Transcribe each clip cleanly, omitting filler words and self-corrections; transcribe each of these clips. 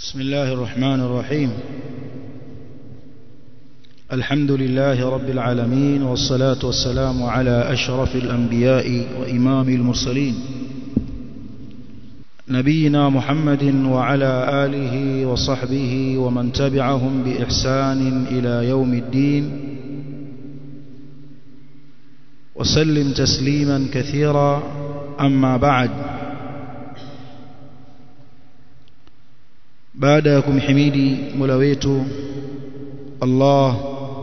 بسم الله الرحمن الرحيم. الحمد لله رب العالمين، والصلاة والسلام على أشرف الأنبياء وإمام المرسلين نبينا محمد وعلى آله وصحبه ومن تبعهم بإحسان إلى يوم الدين، وسلم تسليما كثيرا. أما بعد، baada ya kumhimidi Mola wetu Allah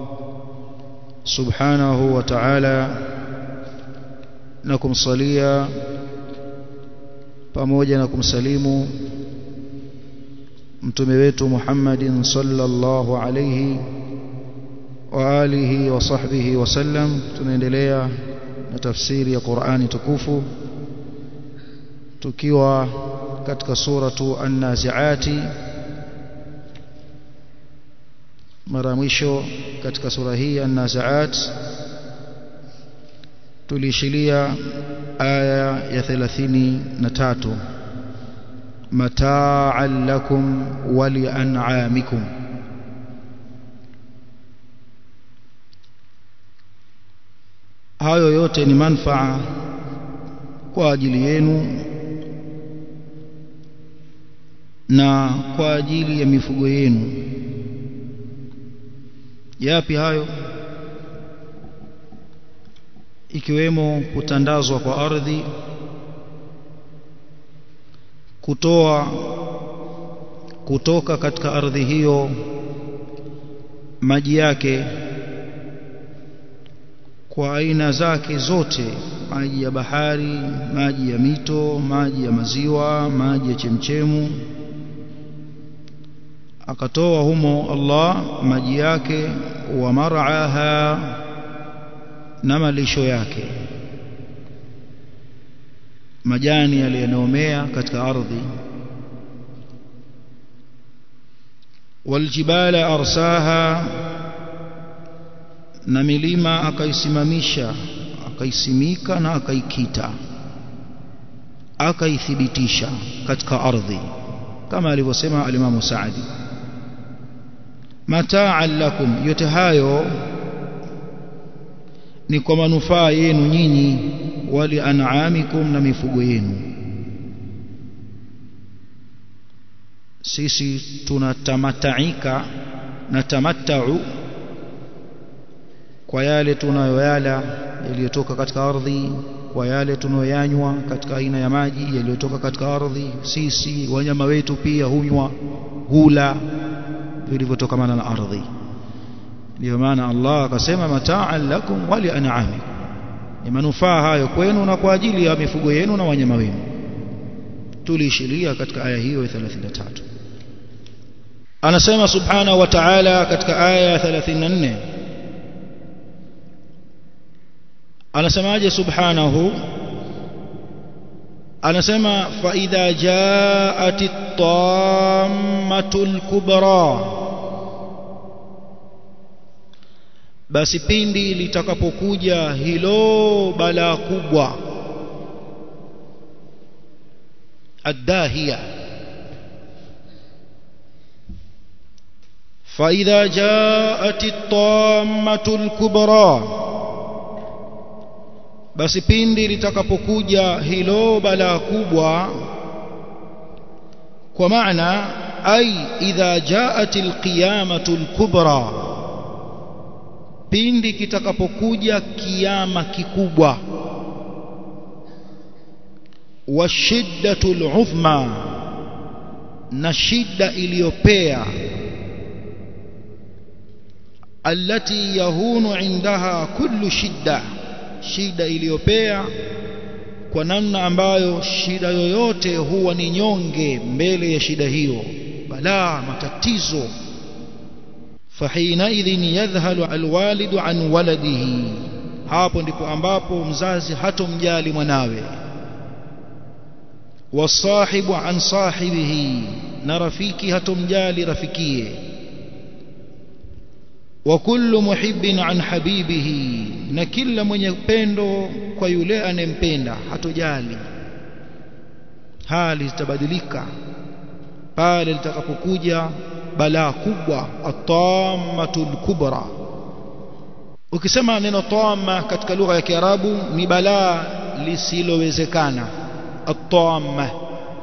subhanahu wa ta'ala na kumsalia pamoja na kumsalimu mtume wetu Muhammadin sallallahu alayhi wa alihi wa sahbihi wa sallam, tunaendelea na tafsiri ya Qur'ani tukufu tukiwa katika suratu An-Nazi'ati. Mara mwisho katika sura hii An-Nazi'at tulishilia aya ya 33, mata'an lakum wa li'an'amikum. Hayo yote ni manufaa kwa ajili yenu na kwa ajili ya mifugo yenu. Yapi hayo? Ikiwemo kutandazwa kwa ardhi, kutoka katika ardhi hiyo maji yake kwa aina zake zote, maji ya bahari, maji ya mito, maji ya maziwa, maji ya chemchemu. Akatoa humo Allah maji yake, wa mar'aha, na malisho yake, majani yaliyonomea katika ardhi. Waljibala arsaha, na milima akaisimamisha, akaisimika na akaikita, akaithibitisha katika ardhi, kama alivyosema al-Imam Saadi. Mata'an lakum, yote hayo ni kwa manufaa yenu nyinyi, wali an'amikum, na mifugo yenu. Sisi tunatamataika na tamattau kwa yale tunayoyala yaliyotoka katika ardhi, kwa yale tunayoyanywa katika aina ya maji yaliyotoka katika ardhi. Sisi wanyama wetu pia hunywa, hula vilivyotokamana na ardhi. Ndio maana Allah akasema mata'an lakum wa li'an'amikum, ni manufaa hayo kwenu na kwa ajili ya mifugo yenu na wanyama wenu. Tulishilia katika aya hiyo ya 33. Anasema subhanahu wa ta'ala katika aya ya 34, anasemaje subhanahu? Anasema fa idha ja'atit tammatul kubra, basi pindi litakapokuja hilo balaa kubwa, ad-dahiya. Fa idha ja'atit tammatul kubra, basi pindi litakapokuja hilo balaa kubwa, kwa maana ay idha ja'atil qiyamatul kubra, pindi kitakapokuja kiyama kikubwa, wa shiddatul uzma, na shida iliyopea, allati yahunu indaha kullu shidda, shida iliyopea kwa namna ambayo shida yoyote huwa ni nyonge mbele ya shida hiyo, balaa, matatizo. Fahina idhin yadhhalu alwalidu an waladihi, hapo ndipo ambapo mzazi hatomjali mwanawe. Wasahibu an sahibihi, na rafiki hatomjali rafikie. Wa kullu muhibbin an habibihi, na kila mwenye pendo kwa yule anempenda hatojali. Hali zitabadilika pale litakapokuja balaa kubwa, at-tammatul kubra. Ukisema neno tamma katika lugha ya Kiarabu ni balaa lisilowezekana. At-tamma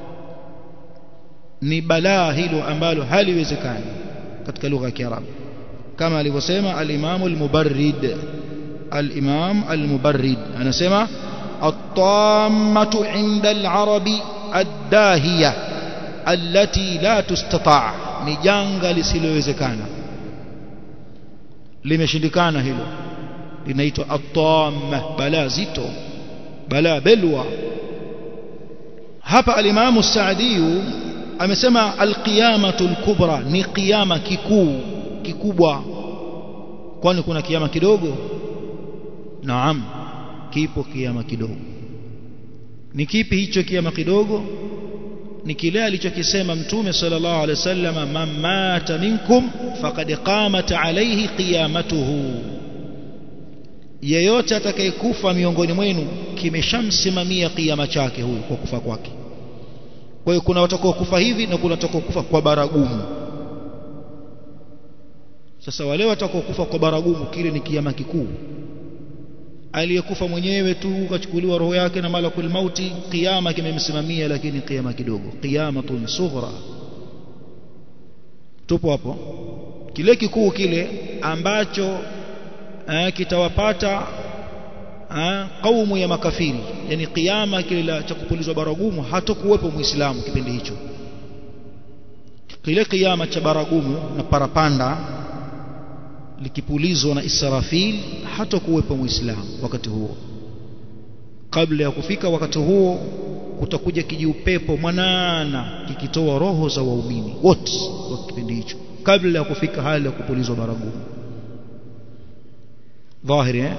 ni balaa hilo ambalo haliwezekani katika lugha ya Kiarabu, kama alivyosema al-Imam al-Mubarrid. Al-Imam al-Mubarrid anasema at-tammatu 'inda al-arabi ad-dahiya allati la tustata', ni janga lisilowezekana, limeshindikana hilo, linaitwa at-tamma, balaa zito, balaa belwa. Hapa al-Imam as-Sa'di amesema al-qiyamatul kubra, ni kiyama kikubwa. Kwani kuna kiyama kidogo? Naam, kipo kiyama kidogo. Ni kipi hicho kiyama kidogo? Ni kile alichokisema Mtume sallallahu alaihi wasallam, man mata minkum faqad qamat alayhi qiyamatuhu, yeyote atakayekufa miongoni mwenu kimeshamsimamia kiyama chake huyu kwa kufa kwake. Kwa hiyo kuna watakao kufa hivi na kuna watakao kufa kwa baragumu. Sasa wale watakao kufa kwa baragumu, kile ni kiyama kikuu. Aliyekufa mwenyewe tu kachukuliwa roho yake na malakul mauti, kiyama kimemsimamia, lakini kiyama kidogo, qiyamatun sughra. Tupo hapo. Kile kikuu kile ambacho kitawapata kaumu ya makafiri, yani kiyama kile cha kupulizwa baragumu, hatakuwepo muislamu kipindi hicho. Kile kiyama cha baragumu na parapanda likipulizwa na Israfil, hatakuwepo muislamu wakati huo. Kabla ya kufika wakati huo, kutakuja kijiupepo mwanana kikitoa roho za waumini wote kwa kipindi hicho, kabla ya kufika hali ya kupulizwa baragumu. dhahiri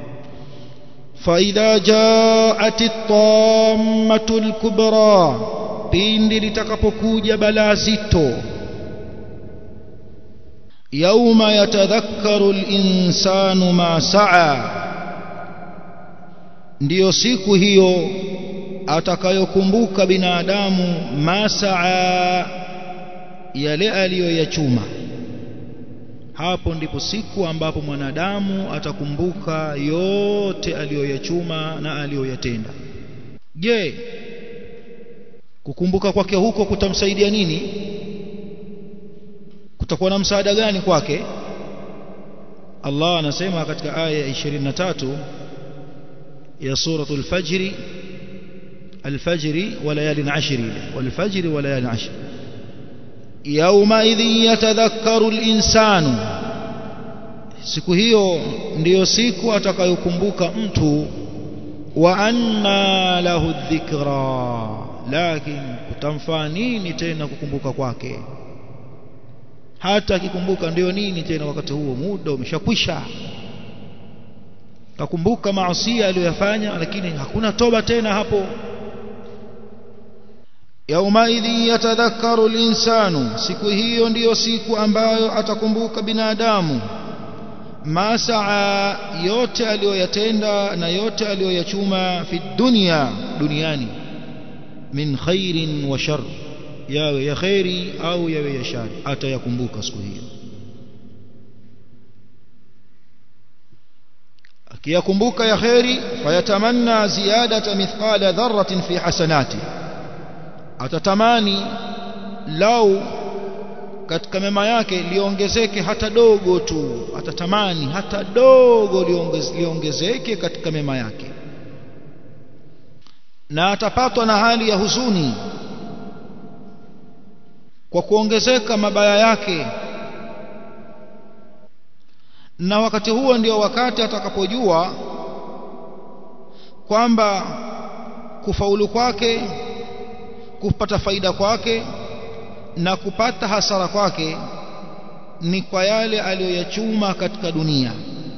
فإذا جاءت الطامة الكبرى, pindi litakapokuja balaa zito, yauma yatadhakkaru al-insanu ma sa'a, ndiyo siku hiyo atakayokumbuka binadamu ma sa'a, yale aliyoyachuma. Hapo ndipo siku ambapo mwanadamu atakumbuka yote aliyoyachuma na aliyoyatenda. Je, kukumbuka kwake huko kutamsaidia nini? Kutakuwa na msaada gani kwake? Allah anasema katika aya ya 23 ya suratul Fajr, al-fajri wa layalin 'ashr, wal-fajri wa layalin 'ashr, yauma idhin yatadhakkaru al-insanu, siku hiyo ndiyo siku atakayokumbuka mtu, wa anna lahu dhikra, lakini kutamfaa nini tena kukumbuka kwake? Hata akikumbuka ndio nini tena, wakati huo muda umeshakwisha. Kakumbuka maasi aliyofanya, lakini hakuna toba tena hapo. Yaumaidhi yatadhakkaru al-insanu, siku hiyo ndiyo siku ambayo atakumbuka binadamu ma saa, yote aliyoyatenda na yote aliyoyachuma, fi dunya, duniani, min khairin wa shar, yawe ya khairi au yawe ya shari, atayakumbuka siku hiyo. Akiyakumbuka ya khairi, fayatamanna ziyadata mithqala dharratin fi hasanati, atatamani lau katika mema yake liongezeke hata dogo tu, atatamani hata dogo liongezeke katika mema yake, na atapatwa na hali ya huzuni kwa kuongezeka mabaya yake. Na wakati huo ndio wakati atakapojua kwamba kufaulu kwake, kupata faida kwake na kupata hasara kwake ni kwa yale aliyoyachuma katika dunia.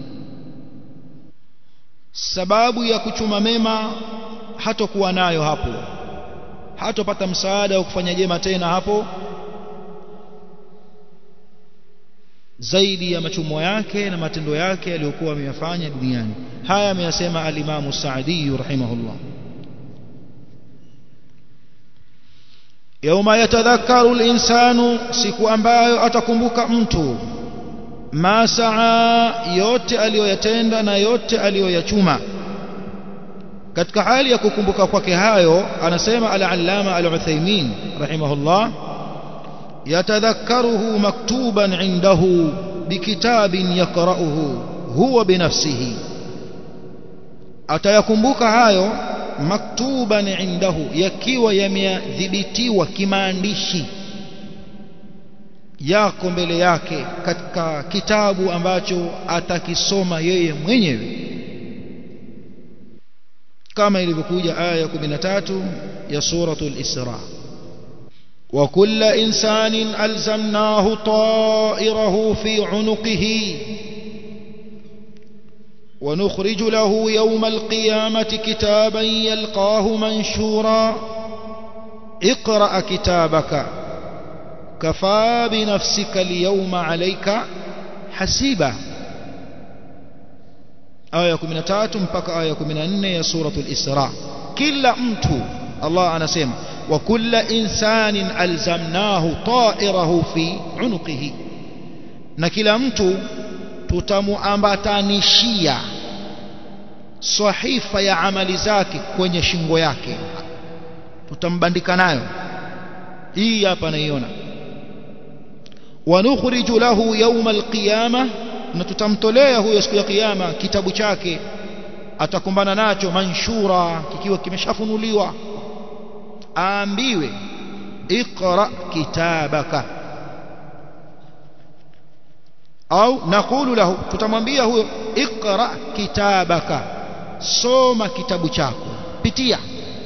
Sababu ya kuchuma mema hatakuwa nayo hapo, hatapata msaada wa kufanya jema tena hapo, zaidi ya machumo yake na matendo yake aliyokuwa ameyafanya duniani. Haya ameyasema al-Imam Sa'di rahimahullah. yauma yatadhakkaru al-insanu, siku ambayo atakumbuka mtu, ma saa, yote aliyoyatenda na yote aliyoyachuma. Katika hali ya kukumbuka kwake hayo, anasema al-allama al-Uthaymeen rahimahullah, yatadhakkaruhu maktuban indahu bikitabin yaqra'uhu huwa binafsihi, atayakumbuka hayo maktuban indahu, yakiwa yamedhibitiwa kimaandishi yako mbele yake katika kitabu ambacho atakisoma yeye mwenyewe, kama ilivyokuja aya 13 ya suratul Isra, wa kullu insanin alzamnahu ta'irahu fi 'unuqihi wa nukhriju lahu yawma al-qiyamati kitaban yalqahu manshura iqra kitabaka kafa bi nafsika al-yawma 'alayka hasiba. aya 13 mpaka aya 14 ya suratul Isra. Kila mtu, Allah anasema wa kullu insanin alzamnahu ta'irahu fi 'unuqihi, na kila mtu tutamuambatanishia sahifa ya amali zake kwenye shingo yake, tutambandika nayo. Hii hapa naiona, wa nukhriju lahu yawma al-qiyamah, na tutamtolea huyo siku ya kiyama kitabu chake, atakumbana nacho manshura, kikiwa kimeshafunuliwa, aambiwe iqra kitabaka, au naqulu lahu, tutamwambia huyo iqra kitabaka, soma kitabu chako, pitia.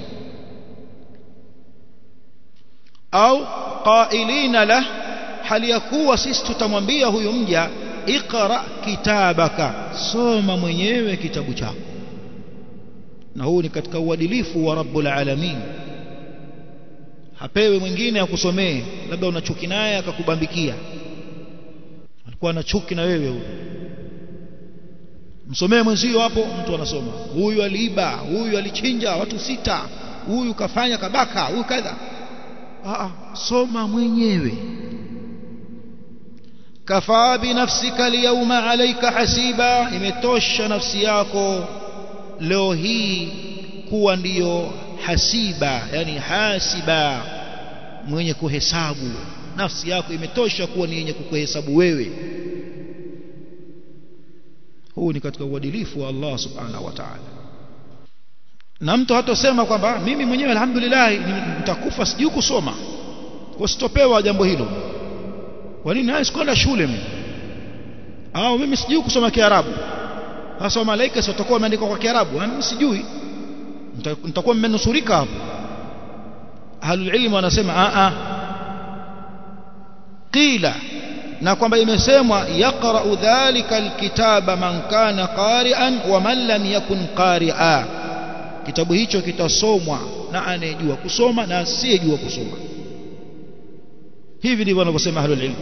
Au qailina lah, hali ya kuwa sisi tutamwambia huyo mja iqra kitabaka, soma mwenyewe kitabu chako. Na huu ni katika uadilifu wa Rabbul Alamin. Hapewi mwingine akusomee, labda una chuki naye akakubambikia, alikuwa na chuki na wewe huyo, msomee mwenzio hapo, mtu anasoma, huyu aliiba, huyu alichinja watu 6, huyu kafanya kabaka, huyu kadha. Soma mwenyewe. Kafa bi nafsika al-yawma 'alayka hasiba, imetosha nafsi yako leo hii kuwa ndiyo hasiba, yani hasiba, mwenye kuhesabu. Nafsi yako imetosha kuwa ni yenye kukuhesabu wewe. Huu ni katika uadilifu wa Allah subhanahu wa ta'ala. Na mtu hatosema kwamba mimi mwenyewe alhamdulillah nitakufa sijui kusoma, usitopewa jambo hilo. Kwa nini? Haya, sikwenda shule mimi, au mimi sijui kusoma Kiarabu. Sasa malaika sio watakuwa wameandika kwa Kiarabu, mimi sijui, nitakuwa mmenusurika hapo. Ahlul ilm wanasema qila, na kwamba imesemwa yaqra'u dhalika alkitaba man kana qari'an wa man lam yakun qari'a, kitabu hicho kitasomwa na anayejua kusoma na asiyejua kusoma. Hivi ndivyo wanavyosema ahlul ilm.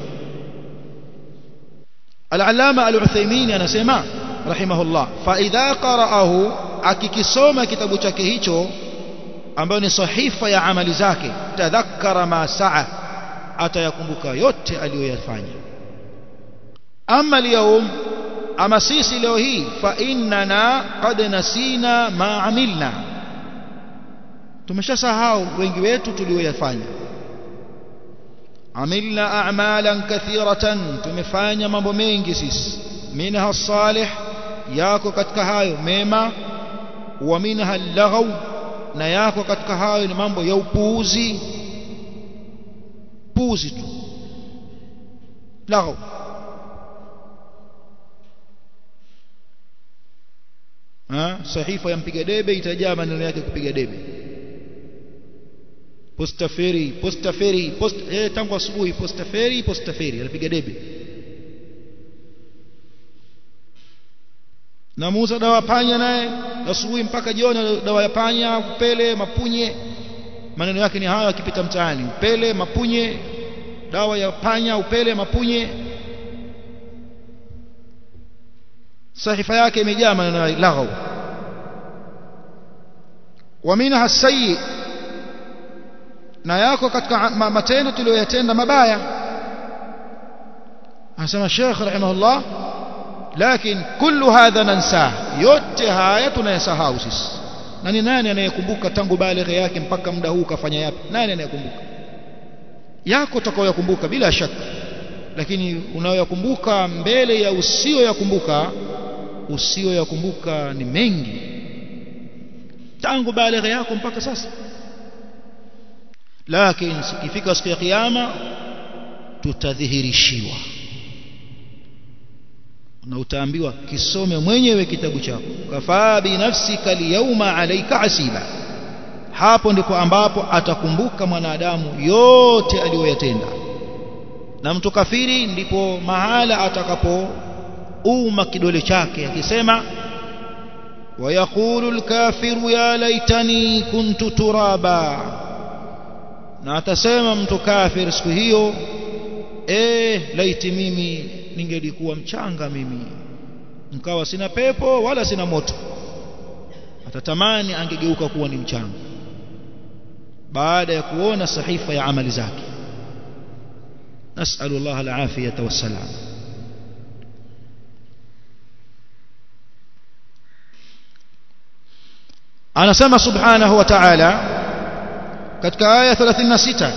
Al-allama al-Uthaymeen anasema rahimahullah, fa idha qara'ahu, akikisoma kitabu chake hicho ambayo ni sahifa ya amali zake, tadhakkara ma sa'a, atayakumbuka yote aliyoyafanya. Ama leo, ama sisi leo hii, fa innana qad nasina ma amilna, tumeshasahau wengi wetu tuliyoyafanya. Amilna a'malan kathiratan, tumefanya mambo mengi sisi, minha salih, yako katika hayo mema, wa minha al-laghaw, na yako katika hayo ni mambo ya upuuzi, puuzi tu, laghaw. Sahifa ya mpiga debe itajaa maneno yake kupiga debe, postaferi tangu asubuhi, postaferi anapiga debe. Na muuza dawa panya naye asubuhi mpaka jioni, dawa ya panya, upele, mapunye, maneno yake ni hayo akipita mtaani, upele, mapunye, dawa ya panya, upele, mapunye. Sahifa yake imejaa maneno ya laghaw. Wa minha as-sayyi, na yako katika matendo tuliyoyatenda mabaya. Anasema Sheikh rahimahullah, lakini kullu hadha nansa, yote haya tunayasahau sisi. Na ni nani anayekumbuka tangu balighi yake mpaka muda huu kafanya yapi? Nani anayekumbuka? Yako utakayokumbuka bila shaka, lakini unayokumbuka mbele ya usiyoyakumbuka ni mengi tangu balighi yako mpaka sasa. Lakini ikifika siku ya kiyama tutadhihirishiwa na utaambiwa kisome mwenyewe kitabu chako, kafaa bi nafsika al-yawma alayka hasiba. Hapo ndipo ambapo atakumbuka mwanadamu yote aliyoyatenda. Na mtu kafiri ndipo mahala atakapouma kidole chake akisema, wayaqulu al-kafiru ya laitani kuntu turaba, na atasema mtu kafir siku hiyo, laiti mimi ningelikuwa mchanga, mimi nikawa sina pepo wala sina moto. Atatamani angegeuka kuwa ni mchanga baada ya kuona sahifa ya amali zake. Nas'alullah al-afiyata wassalam. Anasema subhanahu wa ta'ala katika aya 36,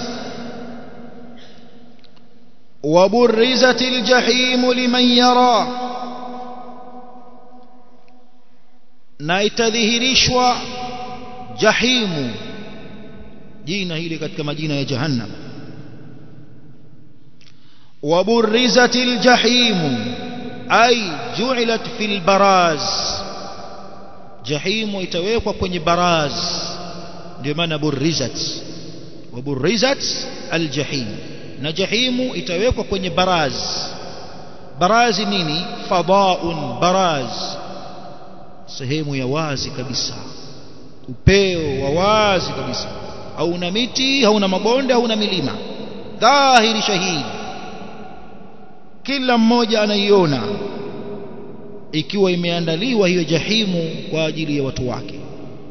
waburrizatil jahimu liman yara, na itadhihirishwa jahimu, jina hili katika majina ya jahannam. waburrizatil jahimu ay ju'ilat fil baraz, jahimu itawekwa kwenye baraz, ndio maana burrizat. waburrizat aljahim, na jahimu itawekwa kwenye baraz. Barazi nini? Fadaun, baraz, sehemu ya wazi kabisa, upeo wa wazi kabisa, hauna miti, hauna mabonde, hauna milima, dhahiri shahidi, kila mmoja anaiona, ikiwa imeandaliwa hiyo jahimu kwa ajili ya watu wake,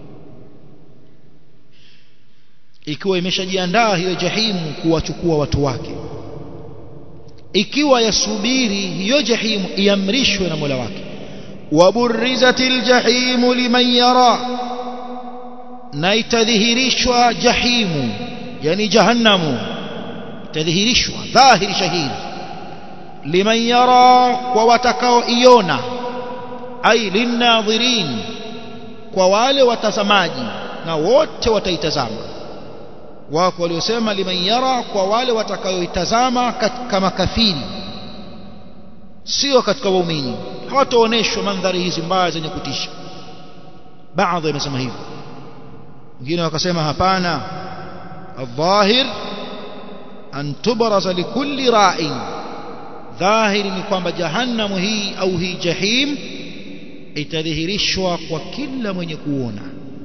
ikiwa imeshajiandaa hiyo jahimu kuwachukua watu wake, ikiwa yasubiri hiyo jahimu iamrishwe na Mola wake. waburrizatil jahimu liman yara, na itadhihirishwa jahimu, yani jahannamu itadhihirishwa dhahiri shahidi, liman yara, kwa watakaoiona, ay linnadhirin, kwa wale watazamaji, na wote wataitazama. Wako waliosema liman yara, kwa wale watakaoitazama kama kafiri, sio katika waumini, hawataoneshwa mandhari hizi mbaya zenye kutisha. Baadhi wamesema hivyo, wengine wakasema hapana, adh-dhahir an tubraza likulli ra'in, dhahiri ni kwamba jahannamu hii au hii jahim itadhihirishwa kwa kila mwenye kuona.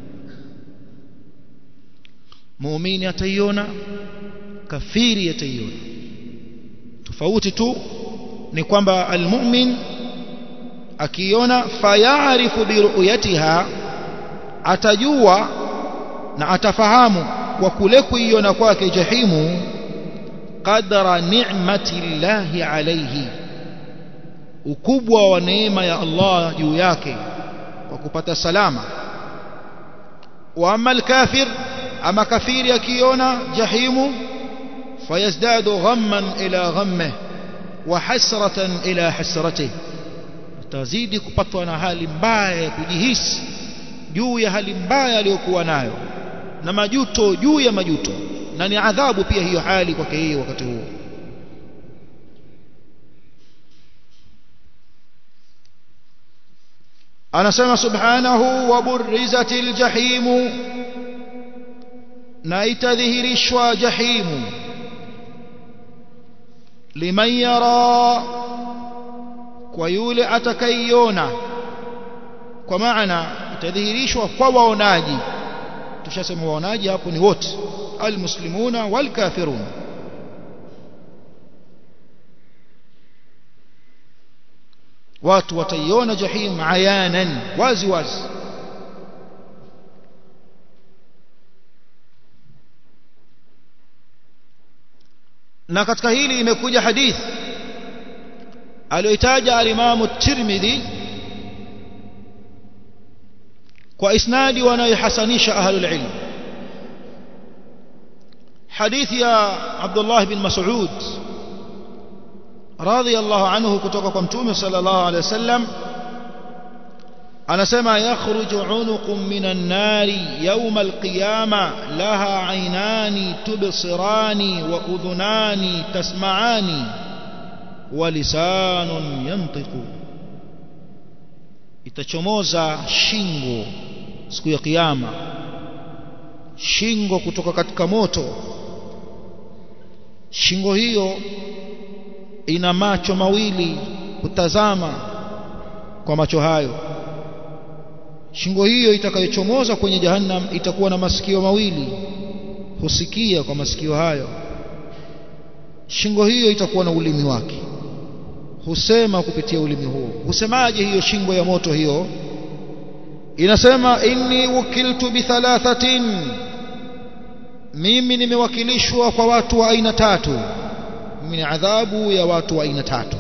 Muumini ataiona, kafiri ataiona. Tofauti tu ni kwamba almu'min akiona, fayarifu biruyatiha, atajua na atafahamu kwa kule kuiona kwake jahimu, qadra ni'mati llahi alayhi, ukubwa wa neema ya Allah juu yake kwa kupata salama. Wa amma al-kafir, ama kafiri akiona jahimu, fayazdadu ghamman ila ghammih wa hasratan ila hasratih, atazidi kupatwa na hali mbaya ya kujihisi juu ya hali mbaya aliyokuwa nayo, na majuto juu ya majuto, na ni adhabu pia hiyo hali kwake yeye wakati huo. Anasema subhanahu, waburrizatil jahimu, na itadhihirishwa jahimu, liman yara, kwa yule atakaiona, kwa maana itadhihirishwa kwa waonaji. Tushasema waonaji hapo ni wote, almuslimuna walkafirun. Watu wataiona jahim ayanan, wazi wazi. na katika hili imekuja hadith aliyotaja al-Imam at-Tirmidhi kwa isnadi wanayohasanisha ahlul ilm, hadithi ya Abdullah bin Mas'ud radhiyallahu anhu kutoka kwa Mtume sallallahu alayhi wasallam anasema yakhruju unuqun minan nari yawm al-qiyama laha aynani tubsirani wa udhunani tasma'ani wa lisanun yantiqu, itachomoza shingo siku ya kiyama, shingo kutoka katika moto. Shingo hiyo ina macho mawili kutazama kwa macho hayo. Shingo hiyo itakayochomoza kwenye jahannam itakuwa na masikio mawili, husikia kwa masikio hayo. Shingo hiyo itakuwa na ulimi wake, husema kupitia ulimi huo. Husemaje hiyo shingo ya moto hiyo? Inasema inni wukiltu bi thalathatin, mimi nimewakilishwa kwa watu wa aina tatu. Mimi ni adhabu ya watu wa aina tatu.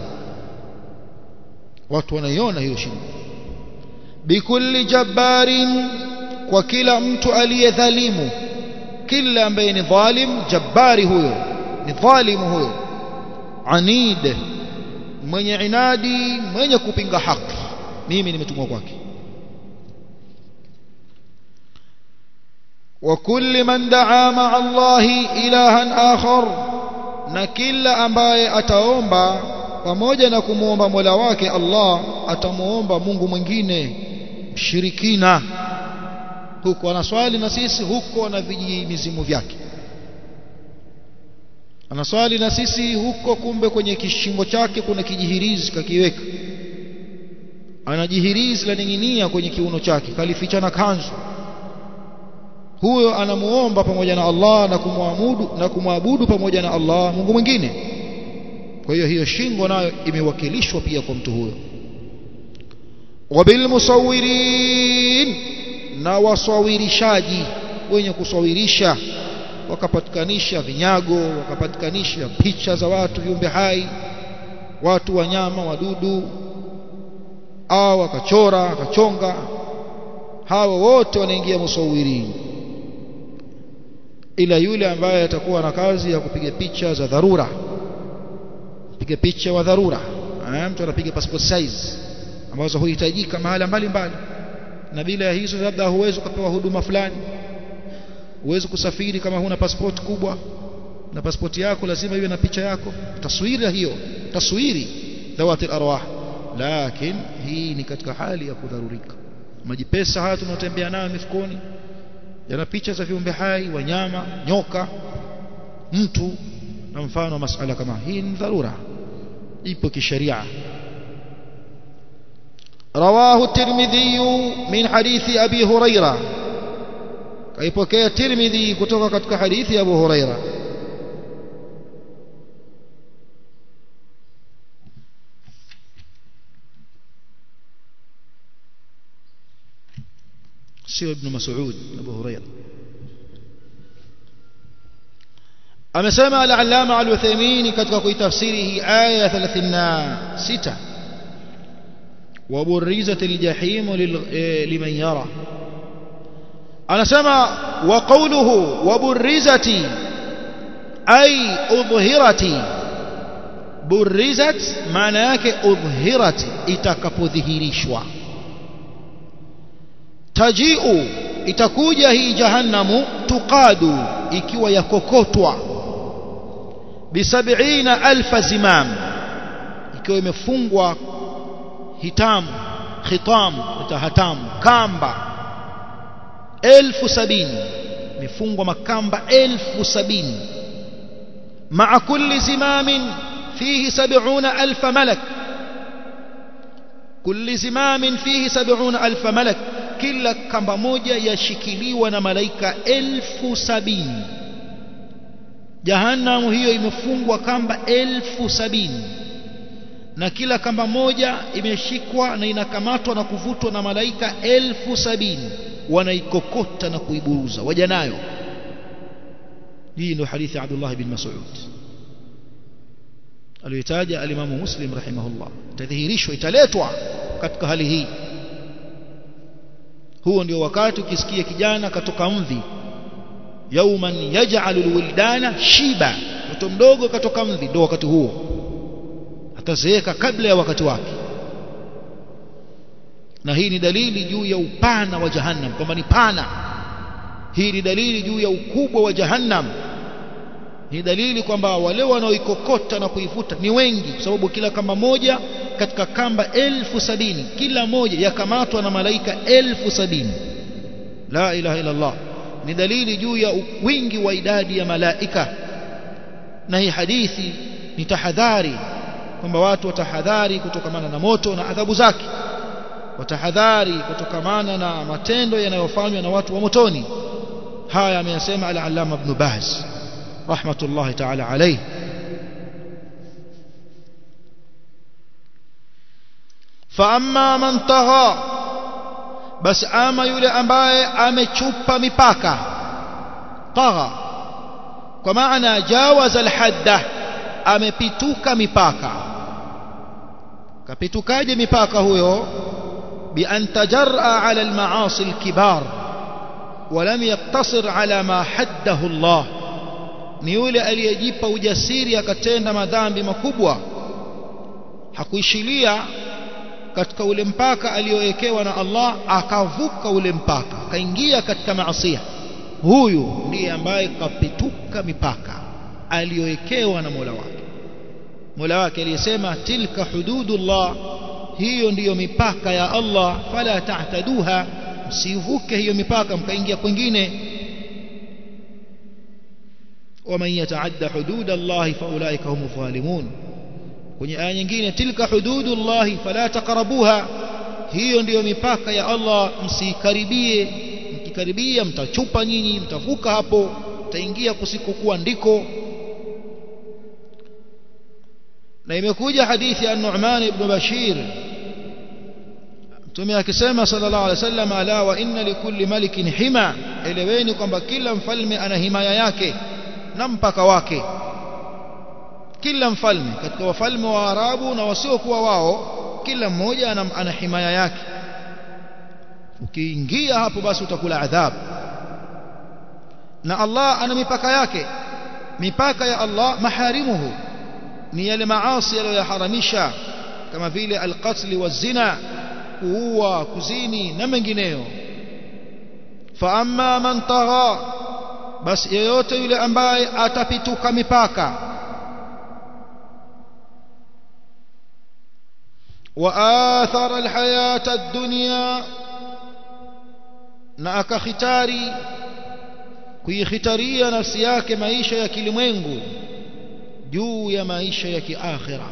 Watu wanaiona hiyo shingo. Bikulli jabbarin, kwa kila mtu aliyedhalimu. Kila ambaye ni dhalim, jabbari huyo ni dhalimu huyo. Anid, mwenye inadi, mwenye kupinga haki, mimi nimetumwa kwake. Wa kulli man daa ma'a Allahi ilahan akhar, na kila ambaye ataomba pamoja na kumuomba Mola wake Allah, atamuomba Mungu mwingine mshirikina. Huko anaswali na sisi, huko na vijimizimu vyake. Anaswali na sisi huko, kumbe kwenye kishingo chake kuna kijihirizi kakiweka. Anajihirizi la ninginia kwenye kiuno chake, kalificha na kanzu. Huyo anamuomba pamoja na Allah na kumwabudu pamoja na Allah Mungu mwingine. Kwa hiyo hiyo shingo nayo imewakilishwa pia kwa mtu huyo. Wabil musawirin, na wasawirishaji, wenye kusawirisha, wakapatikanisha vinyago, wakapatikanisha picha za watu, viumbe hai, watu, wanyama, wadudu, au wakachora, wakachonga. Hawa wote wanaingia musawirin, ila yule ambaye atakuwa na kazi ya kupiga picha za dharura, piga picha wa dharura. Mtu anapiga passport size ambazo huhitajika mahala mbalimbali, na bila ya hizo labda huwezi kupewa huduma fulani. Huwezi kusafiri kama huna passport kubwa, na passport yako lazima iwe na picha yako. Taswira hiyo, taswiri dhawati arwah. Lakini hii ni katika hali ya kudharurika. Majipesa haya tunatembea nayo mifukoni yana picha za viumbe hai, wanyama, nyoka, mtu na mfano. Masala kama hii ni dharura, ipo kisheria. رواه الترمذي من حديث أبي هريرة، kaipokea Tirmidhi kutoka katika hadithi ya Abu Huraira. sio Ibn Mas'ud, Abu Huraira. Amesema al-Allama al-Uthaymeen katika kuitafsiri hii aya 36, وبرزت الجحيم لمن يرى. anasema wa qawluhu waburrizati ay udhhirati. Burrizat maana yake udhhirati, itakapodhihirishwa. Tajiu, itakuja hii jahannamu, tuqadu, ikiwa yakokotwa, bi70,000 zimam, ikiwa imefungwa hitamu, khitamu, hatamu, kamba 70,000, imefungwa makamba 70,000. Ma'a kulli zimamin fihi 70,000 malak, kulli zimamin fihi 70,000 malak, kila kamba moja yashikiliwa na malaika 70,000. Jahannamu hiyo imefungwa kamba 70,000, na kila kamba moja imeshikwa na inakamatwa na kuvutwa na malaika 70,000, wanaikokota na kuiburuza, waja nayo. Hii ndio hadithi ya Abdullah bin Mas'ud. aliyotaja al-Imam Muslim rahimahullah itadhihirishwa italetwa katika hali hii. Huo ndio wakati ukisikia kijana katoka mvi, yauman yaj'alul wildana shiba, mtoto mdogo katoka mvi, ndio wakati huo atazeeka kabla ya wakati wake. Na hii ni dalili juu ya upana wa jahannam, kwamba ni pana. Hii ni dalili juu ya ukubwa wa jahannam. Ni dalili kwamba wale wanaoikokota na kuivuta ni wengi, kwa sababu kila kamba moja katika kamba 1070, kila moja yakamatwa na malaika 1070. La ilaha illa Allah. Ni dalili juu ya wingi wa idadi ya malaika. Na hii hadithi ni tahadhari kwamba watu watahadhari kutokamana na moto na adhabu zake, watahadhari kutokamana na matendo yanayofanywa na watu wa motoni. Haya ameyasema al-Allama Ibn Baz rahmatullahi ta'ala alayhi. Fa amma man tagha, bas ama yule ambaye amechupa mipaka, tagha kwa maana jawaza al-hadda, amepituka mipaka. Kapitukaje mipaka huyo? Bi an tajarra ala al-ma'asi al-kibar wa lam yaqtasir ala ma haddahu Allah, ni yule aliyejipa ujasiri akatenda madhambi makubwa, hakuishilia katika ule mpaka aliowekewa na Allah, akavuka ule mpaka akaingia katika maasi. Huyu ndiye ambaye kapituka mipaka aliyowekewa na Mola wake. Mola wake aliyesema tilka hududullah, hiyo ndiyo mipaka ya Allah, fala ta'taduha, msivuke hiyo mipaka mkaingia kwingine. ومن يتعدى حدود الله فاولئك هم الظالمون. kwenye aya nyingine tilka hududullah fala taqrabuha, hiyo ndiyo mipaka ya Allah, msikaribie, mkikaribia mtachupa nyinyi, mtavuka hapo, mtaingia kusikokuwa ndiko. Na imekuja hadithi ya Nu'man ibn Bashir, Mtume akisema sallallahu alaihi wasallam, ala wa inna likulli malikin hima, eleweni kwamba kila mfalme ana himaya yake na mpaka wake. Kila mfalme katika wafalme wa Arabu na wasiokuwa wao, kila mmoja ana himaya yake. Ukiingia hapo basi utakula adhabu. Na Allah ana mipaka yake. Mipaka ya Allah maharimuhu, ni yale maasi aliyoharamisha, kama vile alqatl wazina, kuua, kuzini na mengineyo. Fa amma man tagha, basi yeyote yule ambaye atapituka mipaka, wa athara alhayata ad-dunya, na akakhitari kuikhitaria nafsi yake maisha ya kilimwengu juu ya maisha ya kiakhira.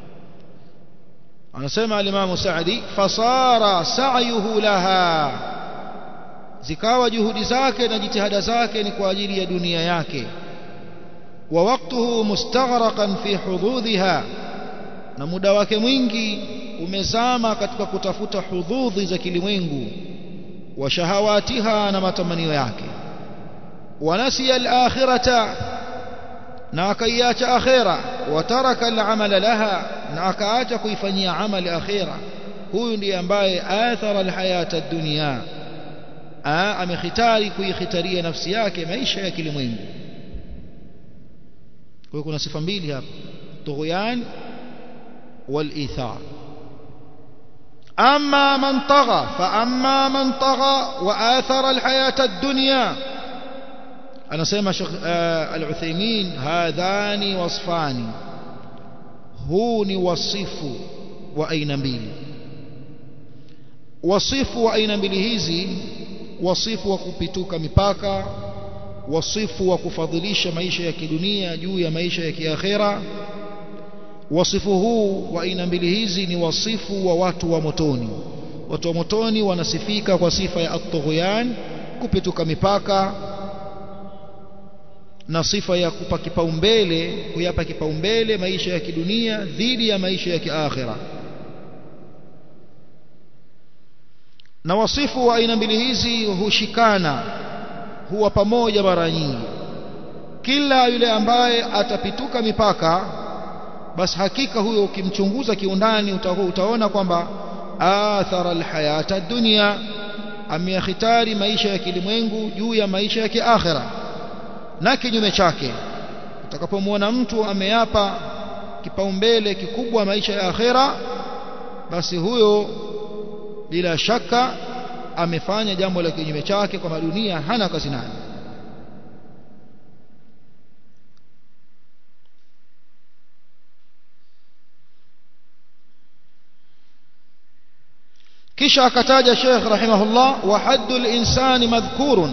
Anasema al-Imam Sa'di, fasara sa'yuhu laha, zikawa juhudi zake na jitihada zake ni kwa ajili ya dunia yake. Wa waqtuhu mustaghraqan fi hududhiha, na muda wake mwingi umezama katika kutafuta hududhi za kilimwengu. Wa shahawatiha, na matamanio yake. Wa nasiya al-akhirata, na akaiacha akhira. Wa taraka al-amala laha, na akaacha kuifanyia amali akhira. Huyu ndiye ambaye athara al-hayata ad-dunya, amekhitari kuikhitaria nafsi yake maisha ya kilimwengu. Kwa hiyo kuna sifa mbili hapa, tughyan wal ithar. amma man tagha, fa amma man tagha wa athara alhayata ad-dunya, anasema Sheikh Al-Uthaymeen, hadhani wasfani, huu ni wasifu wa aina mbili. Wasifu wa aina mbili hizi, wasifu wa kupituka mipaka, wasifu wa kufadhilisha maisha ya kidunia juu ya maisha ya kiakhira. Wasifu huu wa aina mbili hizi ni wasifu wa watu wa motoni. Watu wa motoni wanasifika kwa sifa ya at-tughyan, kupituka mipaka, na sifa ya kupa kipaumbele, kuyapa kipaumbele maisha ya kidunia dhidi ya maisha ya kiakhira. Na wasifu wa aina mbili hizi hushikana, huwa pamoja mara nyingi. Kila yule ambaye atapituka mipaka basi hakika huyo ukimchunguza kiundani utaona kwamba athara alhayata ad-dunya, ameyakhitari maisha ya kilimwengu juu ya maisha ya kiakhira. Na kinyume chake, utakapomwona mtu ameyapa kipaumbele kikubwa maisha ya akhira, basi huyo bila shaka amefanya jambo la kinyume chake, kwa dunia hana kazi nayo. kisha akataja Sheikh rahimahullah, wa haddul insani madhkurun,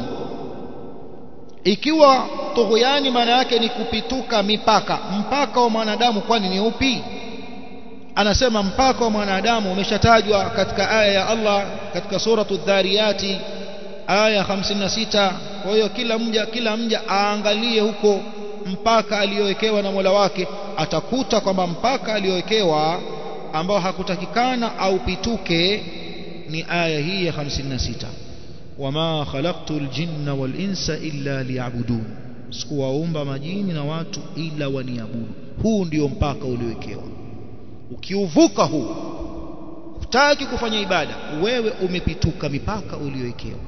ikiwa tughyani maana yake ni kupituka mipaka. Mpaka wa mwanadamu kwani ni upi? Anasema mpaka wa mwanadamu umeshatajwa katika aya ya Allah katika suratu Dhariyati aya 56. Kwa hiyo kila mja aangalie huko mpaka aliyowekewa na Mola wake, atakuta kwamba mpaka aliyowekewa ambao hakutakikana au pituke ni aya hii ya 56, wama khalaqtul jinna wal insa illa liya'budun, sikuwaumba majini na watu ila waniabudu. Huu ndio mpaka uliowekewa. Ukiuvuka huu, hutaki kufanya ibada, wewe umepituka mipaka uliowekewa.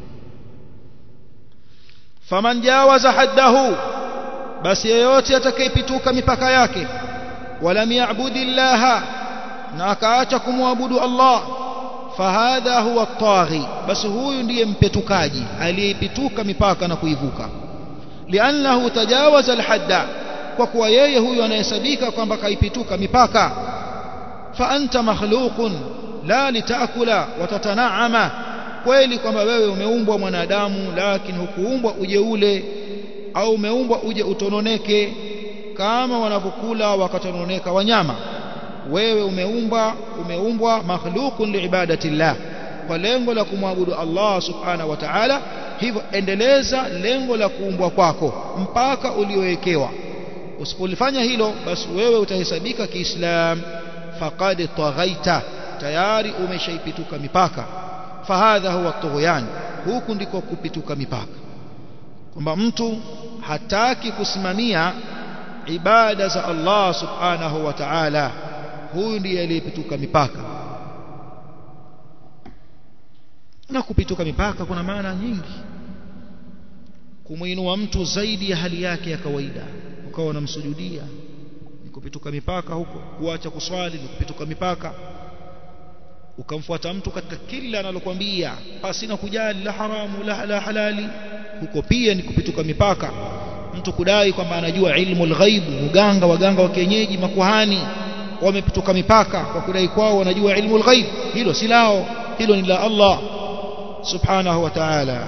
Faman jawaza haddahu, basi yeyote atakayepituka mipaka yake, walam ya'budillaha, na akaacha kumwabudu Allah, fahadha huwa at-taghi, basi huyu ndiye mpetukaji aliyepituka mipaka na kuivuka. Liannahu tajawaza al-hadda, kwa kuwa yeye huyu anahesabika kwamba kaipituka mipaka. Fa anta makhluqun la litakula wa tatanaama, kweli kwamba wewe umeumbwa mwanadamu, lakini hukuumbwa uje ule, au umeumbwa uje utononeke kama wanavyokula wakatononeka wanyama. Wewe umeumbwa makhluqun liibadatillah, kwa lengo la kumwabudu Allah subhanahu wa ta'ala. Hivyo endeleza lengo la kuumbwa kwako mpaka uliowekewa. Usipolifanya hilo, basi wewe utahesabika Kiislam faqad taghaita, tayari umeshaipituka mipaka. Fahadha huwa tughyan, huku ndiko kupituka mipaka, kwamba mtu hataki kusimamia ibada za Allah subhanahu wa ta'ala. Huyu ndiye aliyepituka mipaka. Na kupituka mipaka kuna maana nyingi. Kumuinua mtu zaidi ya hali yake ya kawaida, ukawa unamsujudia, ni kupituka mipaka huko. Kuacha kuswali ni kupituka mipaka. Ukamfuata mtu katika kila analokuambia pasina kujali la haramu la halali, huko pia ni kupituka mipaka. Mtu kudai kwamba anajua ilmu al-ghaib, waganga wa kienyeji, makuhani wamepituka mipaka kwa kudai kwao wanajua ilmu al-ghaib. Hilo si lao, hilo ni la Allah subhanahu wa ta'ala.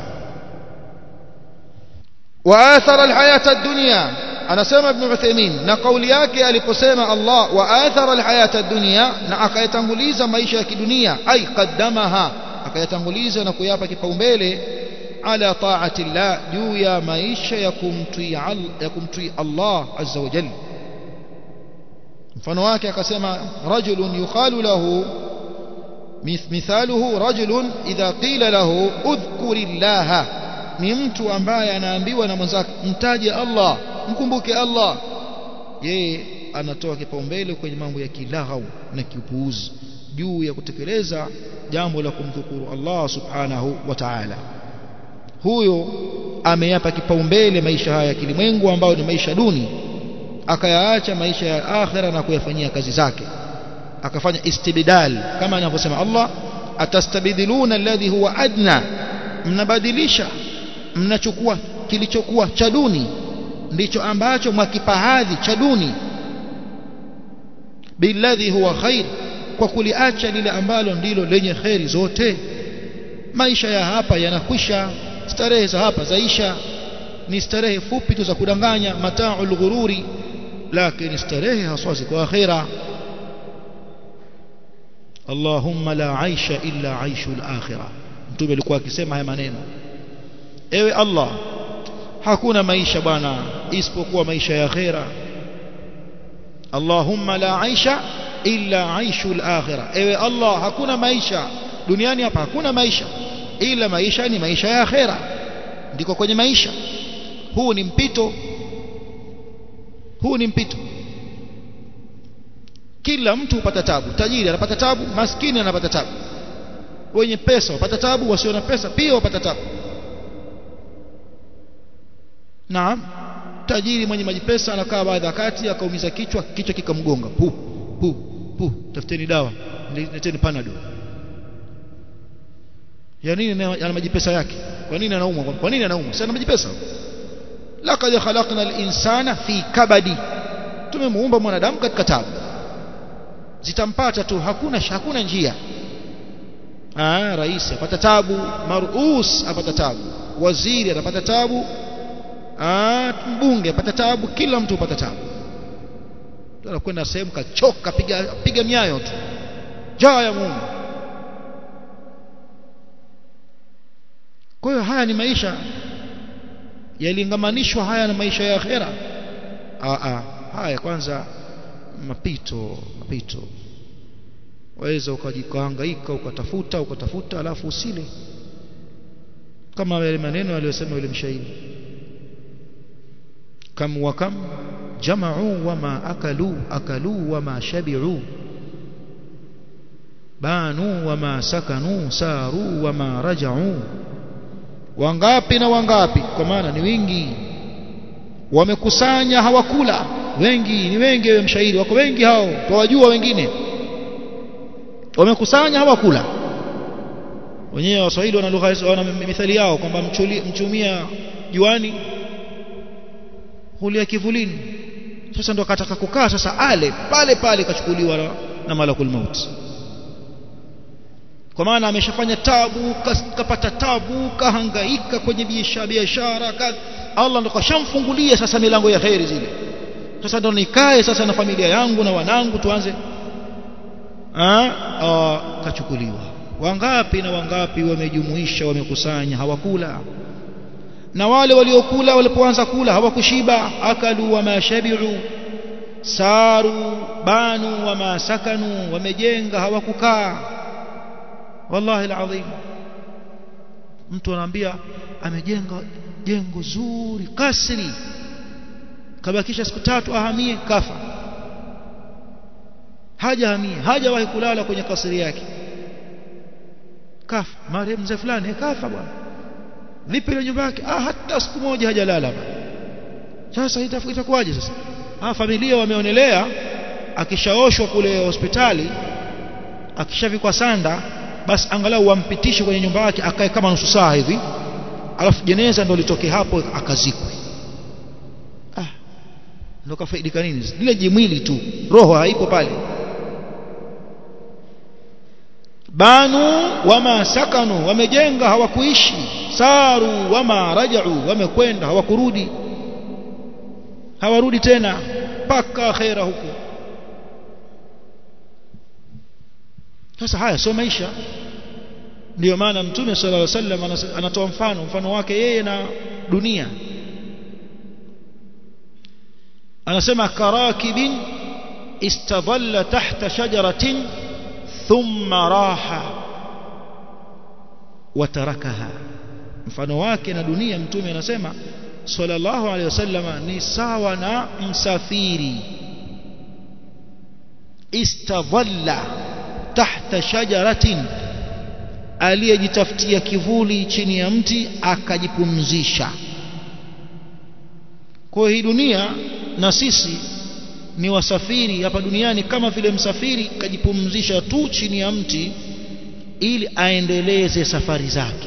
Wa athara al-hayata ad-dunya, anasema Ibn Uthaymeen, na kauli yake aliposema Allah wa athara al-hayata ad-dunya, na akayatanguliza maisha ya kidunia, ay qaddamaha, akayatanguliza na kuyapa kipaumbele ala ta'ati Allah, juu ya maisha ya kumtii Allah azza wa jalla. Mfano wake akasema rajulun yuqalu lahu, mithaluhu rajulun idha qila lahu udhkurillaha, ni mtu ambaye anaambiwa na mwenzake mtaje Allah, mkumbuke Allah, yeye anatoa kipaumbele kwenye mambo ya kilaghau na kipuuzi juu ya kutekeleza jambo la kumdhukuru Allah subhanahu wa ta'ala. Huyo ameyapa kipaumbele maisha haya ya kilimwengu ambayo ni maisha duni, akayaacha maisha ya akhira na kuyafanyia kazi zake, akafanya istibdal. Kama anavyosema Allah, atastabidiluna alladhi huwa adna, mnabadilisha, mnachukua kilichokuwa cha duni ndicho ambacho mwakipa hadhi cha duni, billadhi huwa khair, kwa kuliacha lile ambalo ndilo lenye khairi zote. Maisha ya hapa yanakwisha, starehe za hapa zaisha, ni starehe fupi tu za kudanganya, mata'ul ghururi, lakini starehe haswa kwa akhira. Allahumma la aisha illa aishul akhirah, mtume alikuwa akisema haya maneno, ewe Allah, hakuna maisha bwana isipokuwa maisha ya akhira. Allahumma la aisha illa aishul akhirah, ewe Allah, hakuna maisha duniani hapa, hakuna maisha ila maisha ni maisha ya akhira, ndiko kwenye maisha. Huu ni mpito, kila mtu hupata tabu. Tajiri anapata tabu, maskini anapata tabu, wenye pesa wapata tabu, wasio na pesa pia wapata tabu. Naam, tajiri mwenye maji pesa anakaa baadhi ya wakati akaumiza kichwa kikamgonga, tafuteni dawa, leteni Panadol. Ya nini? Ana maji pesa yake. Kwa nini anaumwa? Kwa nini anaumwa? Sasa ana maji pesa. Laqad khalaqna al-insana fi kabadi, tumemuumba mwanadamu katika tabu. Zitampata tu, hakuna njia. Rais apata tabu, mar'us apata tabu, waziri anapata tabu, mbunge apata tabu, kila mtu apata tabu. Anakwenda sehemu kachoka, piga miayo tu, jaa ya Mungu. Kwa hiyo haya ni maisha yalingamanishwa haya na maisha ya akhera. Haya kwanza mapito. Waweza ukajikahangaika ukatafuta alafu usile, kama yale maneno aliyosema yule mshairi, kam wa kam jama'u wama akalu wama shabi'u, banu wama sakanu, saru wama raja'u. Wangapi na wangapi, kwa maana ni wingi, wamekusanya hawakula. Ni wengi wewe mshairi, wako wengi hao, tuwajua wengine. Wamekusanya hawakula. Wenyewe Waswahili wana lugha, wana mithali yao kwamba mchumia juani hulia kivulini. Sasa ndo akataka kukaa sasa ale pale kachukuliwa na malakul maut. Kwa maana ameshafanya tabu, kapata tabu, kahangaika kwenye biashara, Allah ndo kashamfungulia sasa milango ya khairi zile. Sasa ndo nikae sasa na familia yangu na wanangu tuanze, kachukuliwa. Wangapi na wangapi wamejumuisha, wamekusanya hawakula. Na wale waliokula walipoanza kula hawakushiba, akalu wama shabi'u, saru banu wama sakanu, wamejenga hawakukaa. Wallahi alazim, mtu anaambia amejenga jengo zuri, kasri, kabakisha siku 3 ahamie, kafa. Hajahamie, hajawahi kulala kwenye kasri yake, kafa. Marehemu mzee fulani kafa bwana. Vipi ile nyumba yake? Hata siku moja hajalala bwana. Sasa itakuwaje sasa? Familia wameonelea akishaoshwa kule hospitali, akishavikwa sanda, basi angalau wampitishe kwenye nyumba yake akae kama nusu saa hivi, alafu jeneza ndo litoke hapo akazikwe. Ndo kafaidika nini? Lile jimwili tu, roho haipo pale. Banu wama sakanu, wamejenga hawakuishi. Saru wama raja'u, wamekwenda hawakurudi, hawarudi tena mpaka akhera huko. Sasa haya sio maisha. Ndio maana Mtume sallallahu alaihi wasallam anatoa mfano wake yeye na dunia. Anasema karakibin istadalla tahta shajaratin thumma raha wa tarakaha. Mfano wake na dunia, Mtume anasema sallallahu alaihi wasallam ni sawa na msafiri. Istadalla tahta shajaratin, aliyejitafutia kivuli chini ya mti akajipumzisha. Kwa hii dunia na sisi ni wasafiri hapa duniani, kama vile msafiri kajipumzisha tu chini ya mti ili aendeleze safari zake,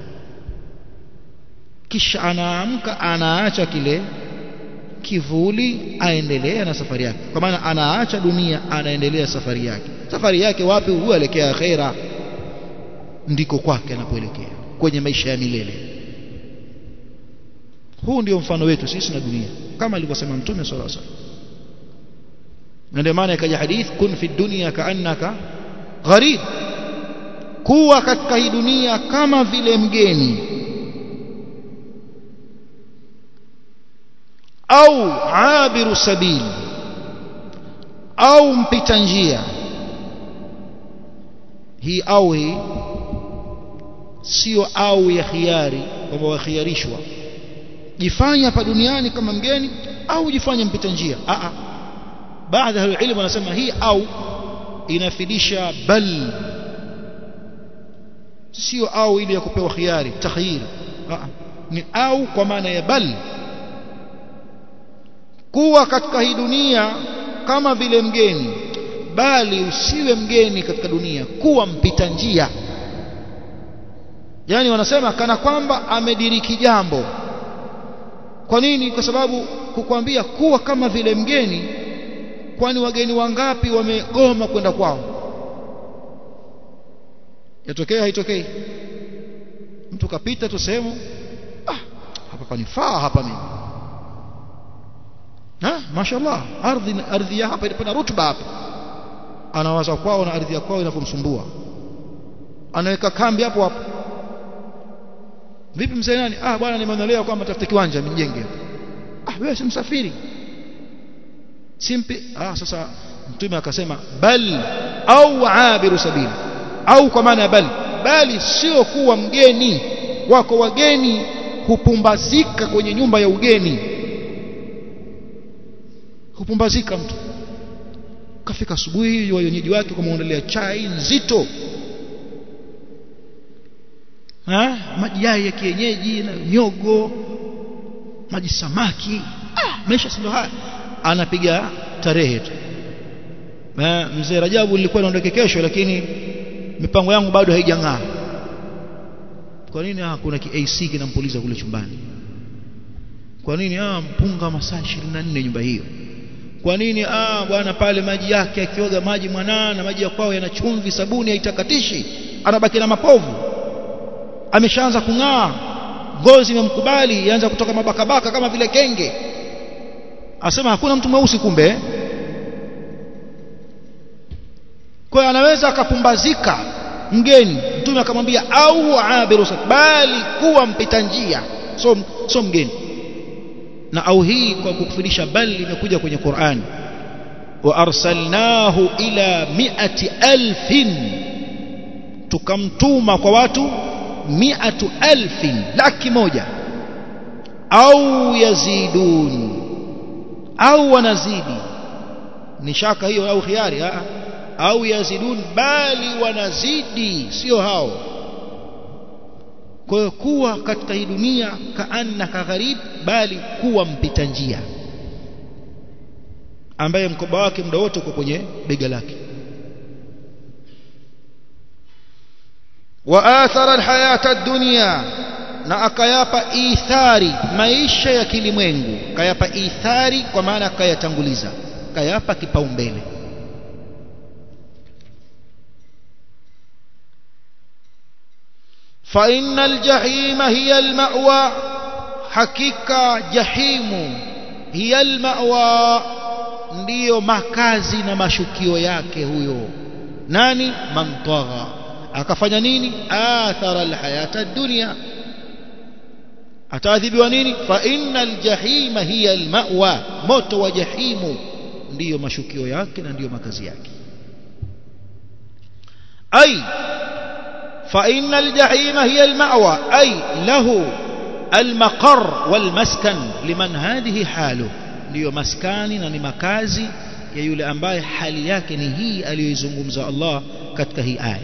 kisha anaamka anaacha kile kivuli aendelea na safari yake. Kwa maana anaacha dunia anaendelea safari yake. Safari yake wapi? Huelekea akhera, ndiko kwake anapoelekea, kwenye maisha ya milele. Huu ndio mfano wetu sisi na dunia, kama alivyosema Mtume sallallahu alaihi wasallam. Na ndio maana ikaja hadith, kun fi dunya kaannaka gharib, kuwa katika hii dunia kama vile mgeni, au abiru sabil, au mpita njia. Hii au hii sio au ya khiari, kwamba wakhiarishwa jifanya hapa duniani kama mgeni au jifanya mpita njia. baadhi ya ilmu wanasema hii au inafidisha bal, sio au ile ya kupewa khiari takhyir, ni au kwa maana ya bal. Kuwa katika hii dunia kama vile mgeni, bali usiwe mgeni katika dunia, kuwa mpita njia. Yani wanasema kana kwamba amediriki jambo. Kwa nini? Kwa sababu kukwambia kuwa kama vile mgeni, kwani wageni wangapi wamegoma kwenda kwao? Yatokea haitokei? Mtu kapita tu sehemu, hapa panifaa hapa mimi, mashaallah, ardhi ya hapa ina rutuba hapa. Anawaza kwao na ardhi ya kwao inapomsumbua, anaweka kambi hapo hapo. Vipi mzee nani? Bwana nimeonelea kwamba tafuta kiwanja mjenge. Wewe si msafiri, simpi. Sasa mtume akasema bal au abiru sabili, au kwa maana ya bali sio kuwa mgeni. Wako wageni hupumbazika kwenye nyumba ya ugeni, hupumbazika. Mtu kafika asubuhi, wenyeji wake kumuandalia chai nzito, maji ya kienyeji na nyogo, maji samaki, maisha sio haya. Anapiga tarehe tu, mzee Rajabu nilikuwa naondoke kesho, lakini mipango yangu bado haijang'aa. Kwa nini? Kuna AC kinampuliza kule chumbani. Kwa nini? Mpunga masaa 24 nyumba hiyo. Kwa nini? Bwana pale maji yake akioga maji mwanana, maji ya kwao yana chumvi, sabuni haitakatishi, anabaki na mapovu. Ameshaanza kung'aa, ngozi imemkubali, yaanza kutoka mabakabaka kama vile kenge. Asema hakuna mtu mweusi kumbe. Kwa hiyo anaweza akapumbazika mgeni. Mtume akamwambia au abiru, bali kuwa mpita njia, so mgeni. Na au hii kwa kukufundisha bali imekuja kwenye Qur'an, wa arsalnahu ila 100,000, tukamtuma kwa watu 100,000, laki moja, au yazidun, au wanazidi. Ni shaka hiyo au khiari? Au yazidun, bali wanazidi, sio hao. Kwa hiyo kuwa katika hii dunia kaannaka gharib, bali kuwa mpita njia ambaye mkoba wake muda wote uko kwenye bega lake. Wa athara alhayata ad-dunya, na akayapa ithari maisha ya kilimwengu. Kayapa ithari kwa maana akayatanguliza, kayapa kipaumbele. Fa innal jahima hiya almawa, hakika jahimu hiya almawa, ndiyo makazi na mashukio yake huyo. Nani? Man tagha, akafanya nini? Athara alhayata ad-dunya, ataadhibiwa nini? Fa innal jahima hiya almawa, moto wa jahimu ndiyo mashukio yake na ndiyo makazi yake. Ai فإن الجحيم هي المأوى، أي له المقر والمسكن لمن هذه حاله، ndio maskani na ni makazi ya yule ambaye hali yake ni hii aliyozungumza Allah katika hii aya.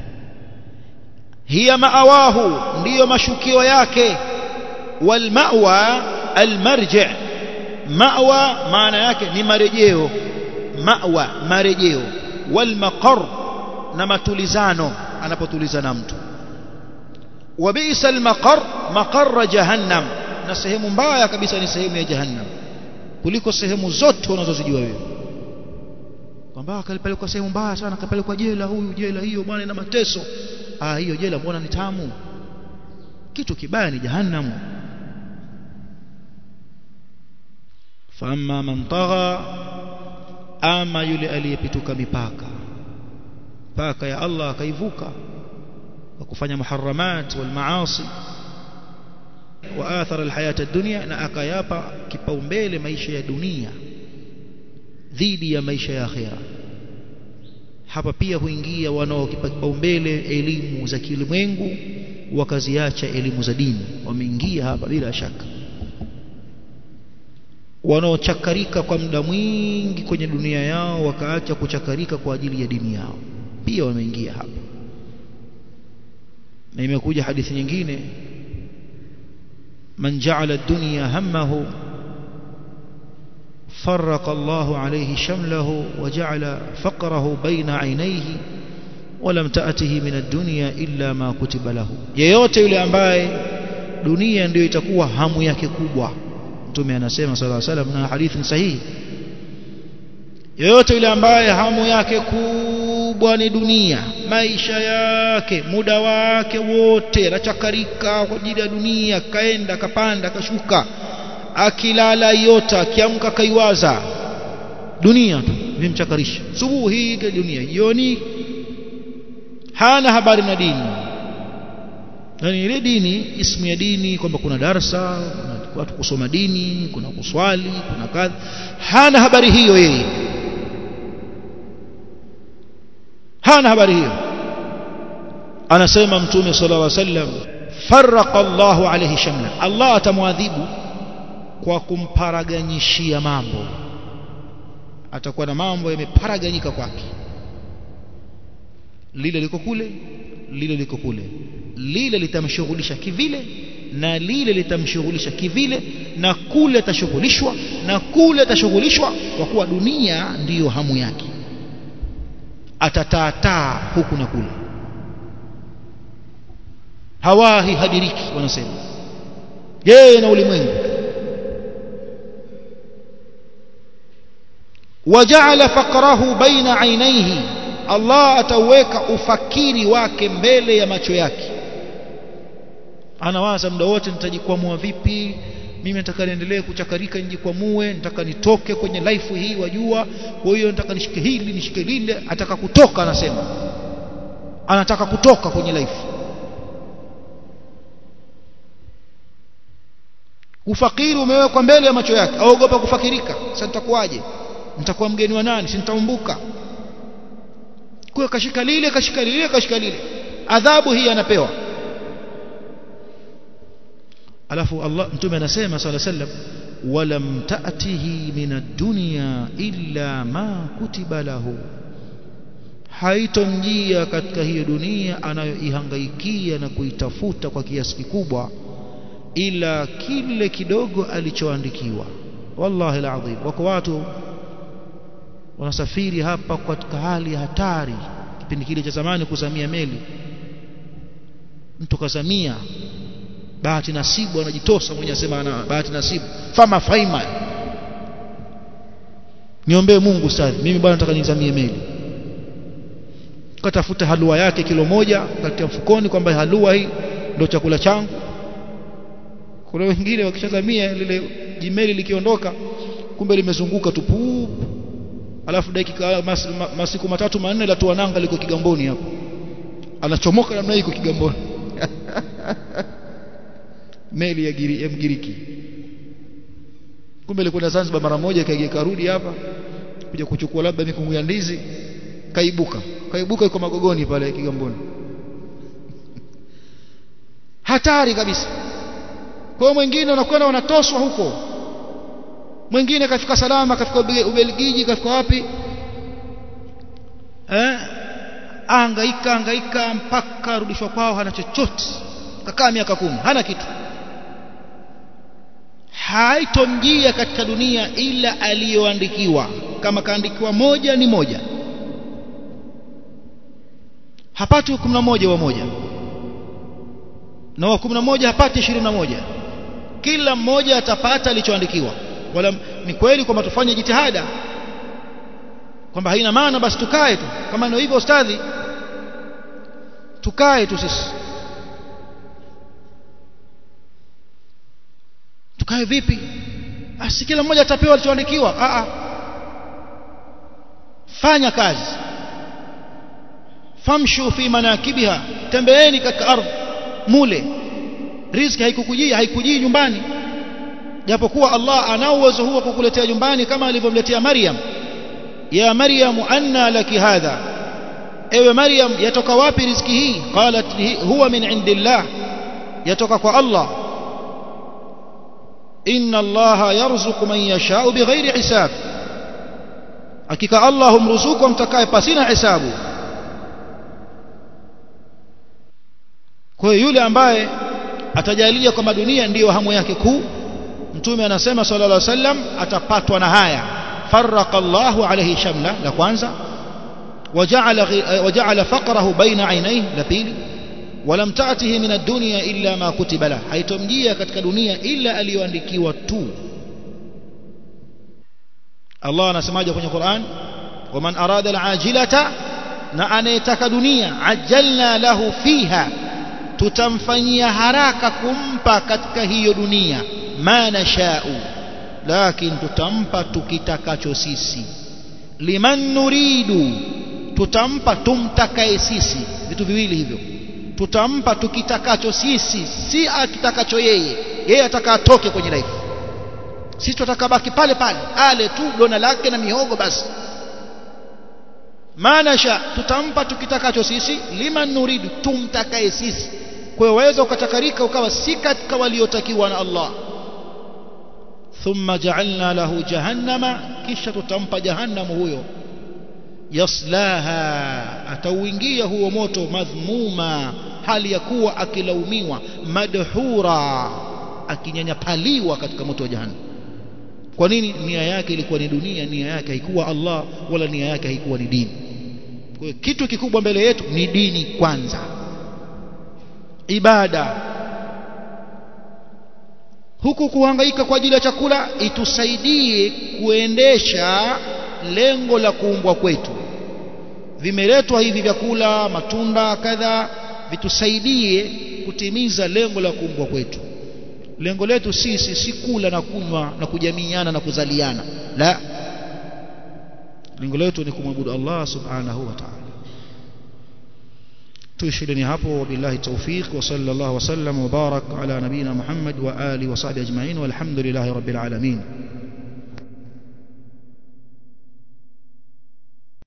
Hiya ma'awahu, ndio mashukio yake. Wal ma'wa al marji', ma'wa maana yake ni marejeo, ma'wa marejeo. Wal maqar, na matulizano, anapotulizana mtu. Wa bi'sa al maqar, maqar jahannam, na sehemu mbaya kabisa ni sehemu ya jahannam kuliko sehemu zote unazozijua wewe. Kwamba kalipelekwa sehemu mbaya sana, kapelekwa jela huyu, jela hiyo bwana ina mateso. Hiyo jela mbona ni tamu? Kitu kibaya ni jahannam. Famma man tagha, ama yule aliyepituka mipaka ya Allah akaivuka kwa kufanya muharramat wal maasi, wa athara alhayata ad-dunya, na akayapa kipaumbele maisha ya dunia dhidi ya maisha ya akhira. Hapa pia huingia wanaokipa kipaumbele elimu za kilimwengu wakaziacha elimu za dini, wameingia hapa bila shaka. wanaochakarika kwa muda mwingi kwenye dunia yao wakaacha kuchakarika kwa ajili ya dini yao pia wameingia hapa. Na imekuja hadithi nyingine, man ja'ala ad-dunya hammahu farraqa Allahu alayhi shamlahu wa ja'ala faqrahu bayna 'aynayhi wa lam ta'tihi min ad-dunya illa ma kutiba lahu. Yeyote yule ambaye dunia ndio itakuwa hamu yake kubwa, Mtume anasema sallallahu alayhi wasallam na hadithi sahihi, yeyote yule ambaye hamu yake kubwa ni dunia, maisha yake muda wake wote anachakarika kwa ajili ya dunia, kaenda kapanda kashuka, akilala yota akiamka kaiwaza dunia tu vimchakarisha, subuhi dunia, jioni hana habari na dini. Yani ile dini, ismu ya dini kwamba kuna darasa, kuna watu kusoma dini, kuna kuswali, kuna kadha, hana habari hiyo yeye, hana habari hiyo. Anasema Mtume sallallahu alaihi wasallam, farraqa Allahu alayhi shamla, Allah atamwadhibu kwa kumparaganyishia mambo, atakuwa na mambo yameparaganyika kwake, lile liko kule, lile liko kule, lile litamshughulisha kivile na lile litamshughulisha kivile, na kule atashughulishwa na kule atashughulishwa, kwa kuwa dunia ndiyo hamu yake, atataataa huku na kule, hawahi hadiriki wanasema, yeye na ulimwengu. waja'ala faqrahu baina ainaihi, Allah ataweka ufakiri wake mbele ya macho yake. Anawaza muda wote, nitajikwamua vipi mimi, nataka niendelee kuchakarika, nijikwamue, nataka nitoke kwenye life hii wajua, kwa hiyo nataka nishike hili nishike lile, ataka kutoka. Anasema anataka kutoka kwenye life. Ufakiri umewekwa mbele ya macho yake, aogopa kufakirika. Sasa nitakuwaje? Nitakuwa mgeni wa nani? Si nitaumbuka. Kwa kashika lile kashika lile kashika lile, adhabu hii anapewa. Alafu Allah, Mtume anasema sallallahu alaihi wasallam, walam ta'tihi min ad-dunya illa ma kutiba lahu, haitomjia katika hiyo dunia anayoihangaikia na kuitafuta kwa kiasi kikubwa ila kile kidogo alichoandikiwa. Wallahi alazim, wako watu wanasafiri hapa katika hali ya hatari. Kipindi kile cha zamani kuzamia meli, mtu kazamia, bahati nasibu, anajitosa mwenye, asema ana bahati nasibu, fama faima, niombee Mungu ustadhi, mimi bwana nataka nizamie meli. Katafuta halua yake kilo moja katika mfukoni, kwamba halua hii ndio chakula changu. Kuna wengine wakishazamia lile jimeli likiondoka, kumbe limezunguka tu pup, alafu dakika masiku matatu manne la tuananga liko Kigamboni hapo, anachomoka namna hiyo Kigamboni meli ya Mgiriki, kumbe ilikuwa Zanzibar mara moja, karudi hapa kuja kuchukua labda mikungu ya ndizi, kaibuka iko Magogoni pale Kigamboni. Hatari kabisa. Kwa mwingine unakwenda wanatoswa huko, mwingine kafika salama, kafika Ubelgiji, kafika wapi, angaika mpaka rudishwa kwao, hana chochote, kakaa miaka 10 hana kitu. Haitomjia katika dunia ila aliyoandikiwa. Kama kaandikiwa moja ni moja, hapati 11 wa moja, na wa 11 hapati 21. Kila mmoja atapata alichoandikiwa. Wala ni kweli kwamba tufanye jitihada, kwamba haina maana basi tukae tu kama ndio hivyo ustadhi, tukae tu sisi. Tukae vipi? Basi kila mmoja atapewa alichoandikiwa. Fanya kazi, famshu fi manakibiha, tembeeni katika ardhi mule. Riziki haikujii nyumbani, japokuwa Allah ana uwezo huo kukuletea nyumbani, kama alivyomletea Maryam. Ya Maryam, anna laki hadha, ewe Maryam, yatoka wapi riziki hii? Qalat huwa min indillah, yatoka kwa Allah. inna allaha yarzuqu man yasha'u bighairi hisab hakika Allah humruzuku mtakaye pasina hisabu kwa yule ambaye atajalia kwamba dunia ndiyo hamu yake kuu mtume anasema sallallahu alaihi wasallam atapatwa na haya farraqa Allahu alayhi shamla la kwanza waja'ala faqrahu baina aynayhi la pili walam ta'tihi min ad-dunya illa ma kutiba la haitomjia katika dunia illa aliyoandikiwa tu Allah anasemaje kwenye Qur'an waman arada al-ajilata na anayetaka dunia ajalna lahu fiha tutamfanyia haraka kumpa katika hiyo dunia ma nasha'u lakini tutampa tukitakacho sisi liman nuridu tutampa tumtakaye sisi vitu viwili hivyo tutampa tukitakacho sisi si akitakacho yeye ataka atoke kwenye life sisi tutakabaki pale pale ale tu dona lake na mihogo basi manasha tutampa tukitakacho sisi liman nuridu tumtakaye sisi kwa hiyo waweza ukatakarika ukawa si katika waliotakiwa na Allah thumma ja'alna lahu jahannama kisha tutampa jahannamu huyo yaslaha atauingia huo moto madhmuma hali ya kuwa akilaumiwa madhura akinyanyapaliwa katika moto wa jahannam kwa nini nia yake ilikuwa ni dunia nia yake haikuwa Allah wala nia yake haikuwa ni dini kwa hiyo kitu kikubwa mbele yetu ni dini kwanza ibada huku kuhangaika kwa ajili ya chakula itusaidie kuendesha lengo la kuumbwa kwetu vimeletwa hivi vyakula matunda kadha vitusaidie kutimiza lengo la kuumbwa kwetu lengo letu sisi si kula na kunywa na kujamiiana na kuzaliana la lengo letu ni kumwabudu Allah subhanahu wa ta'ala tuishileni hapo wabillahi tawfiq wa sallallahu wa sallam wa barak ala nabina Muhammad wa ali wa sahbihi ajma'in walhamdulillahi rabbil alamin